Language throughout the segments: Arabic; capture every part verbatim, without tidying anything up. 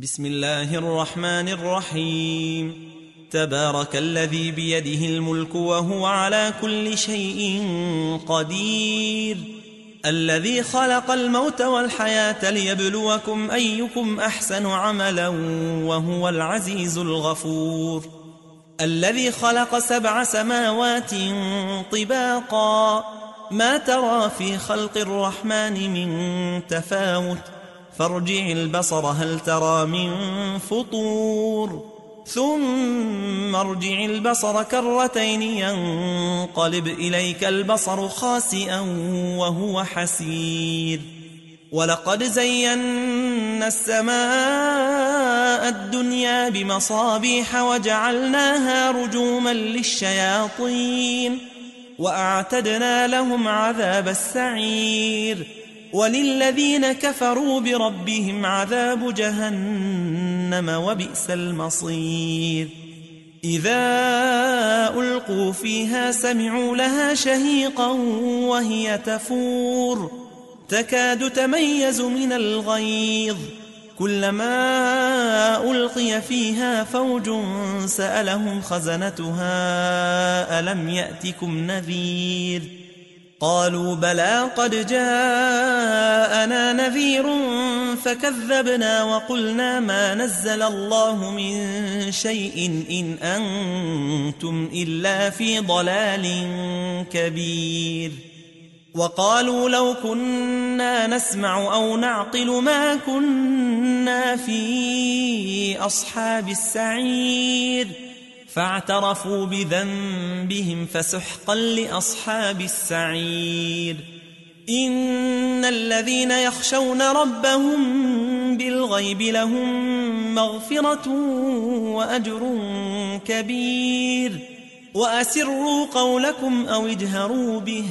بسم الله الرحمن الرحيم. تبارك الذي بيده الملك وهو على كل شيء قدير، الذي خلق الموت والحياة ليبلوكم أيكم أحسن عملا وهو العزيز الغفور، الذي خلق سبع سماوات طباقا ما ترى في خلق الرحمن من تفاوت، فارجع البصر هل ترى من فطور، ثم ارجع البصر كرتين ينقلب إليك البصر خاسئا وهو حسير. ولقد زينا السماء الدنيا بمصابيح وجعلناها رجوما للشياطين وأعتدنا لهم عذاب السعير. وللذين كفروا بربهم عذاب جهنم وبئس المصير. إذا ألقوا فيها سمعوا لها شهيقا وهي تفور تكاد تميز من الغيظ، كلما ألقي فيها فوج سألهم خزنتها ألم يأتكم نذير؟ قالوا بلى قد جاءنا نذير فكذبنا وقلنا ما نزل الله من شيء إن أنتم إلا في ضلال كبير. وقالوا لو كنا نسمع أو نعقل ما كنا في أصحاب السعير، فاعترفوا بذنبهم فسحقا لأصحاب السعير. إن الذين يخشون ربهم بالغيب لهم مغفرة وأجر كبير. وأسروا قولكم أو اجهروا به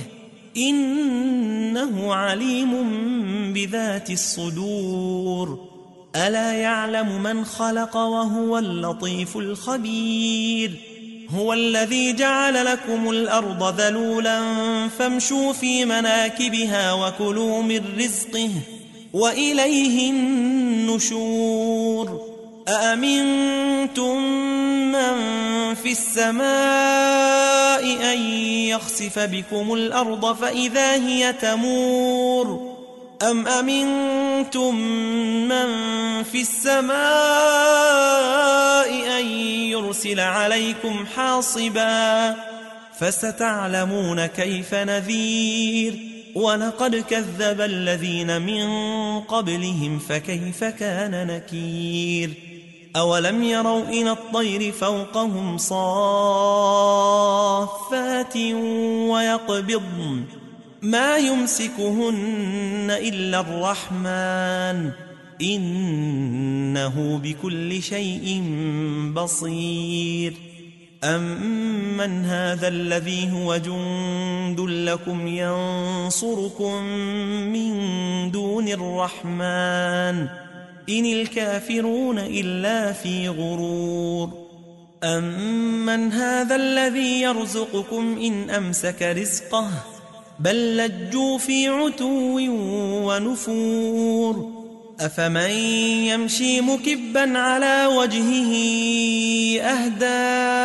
إنه عليم بذات الصدور. ألا يعلم من خلق وهو اللطيف الخبير. هو الذي جعل لكم الأرض ذلولا فامشوا في مناكبها وكلوا من رزقه وإليه النشور. أأمنتم من في السماء أن يخسف بكم الأرض فإذا هي تمور، أم أمنتم من في السماء أن يرسل عليكم حاصبا، فستعلمون كيف نذير. ولقد كذب الذين من قبلهم فكيف كان نكير. أولم يروا إلى الطير فوقهم صافات ويقبضن ما يمسكهن إلا الرحمن إنه بكل شيء بصير. أمن هذا الذي هو جند لكم ينصركم من دون الرحمن إن الكافرون إلا في غرور. أمن هذا الذي يرزقكم إن أمسك رزقه بل لجوا في عتو ونفور. أفمن يمشي مكبا على وجهه أهدى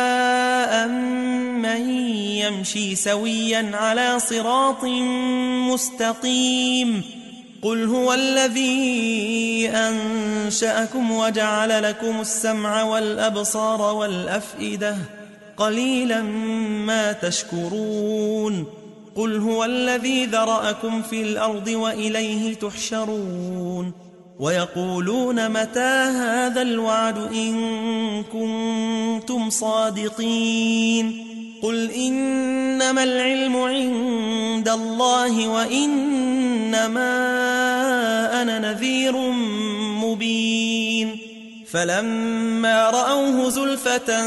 أمن يمشي سويا على صراط مستقيم؟ قل هو الذي أنشأكم وجعل لكم السمع والأبصار والأفئدة قليلا ما تشكرون. قل هو الذي ذرأكم في الأرض وإليه تحشرون. ويقولون متى هذا الوعد إن كنتم صادقين؟ قل إنما العلم عند الله وإنما أنا نذير مبين. فلما رأوه زلفة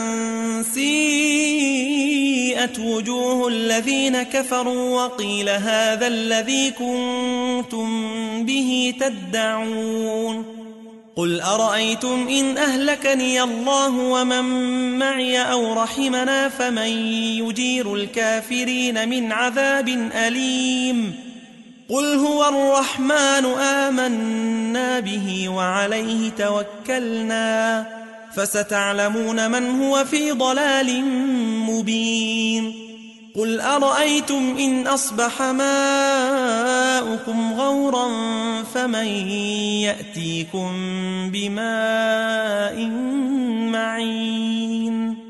سيئت وجوه الذين كفروا وقيل هذا الذي كنتم به تدعون. قل أرأيتم إن أهلكني الله ومن معي أو رحمنا فمن يجير الكافرين من عذاب أليم؟ قل هو الرحمن آمنا آمنا به وعليه توكلنا فستعلمون من هو في ضلال مبين قل أرأيتم إن أصبح ماؤكم غورا فمن يأتيكم بماء معين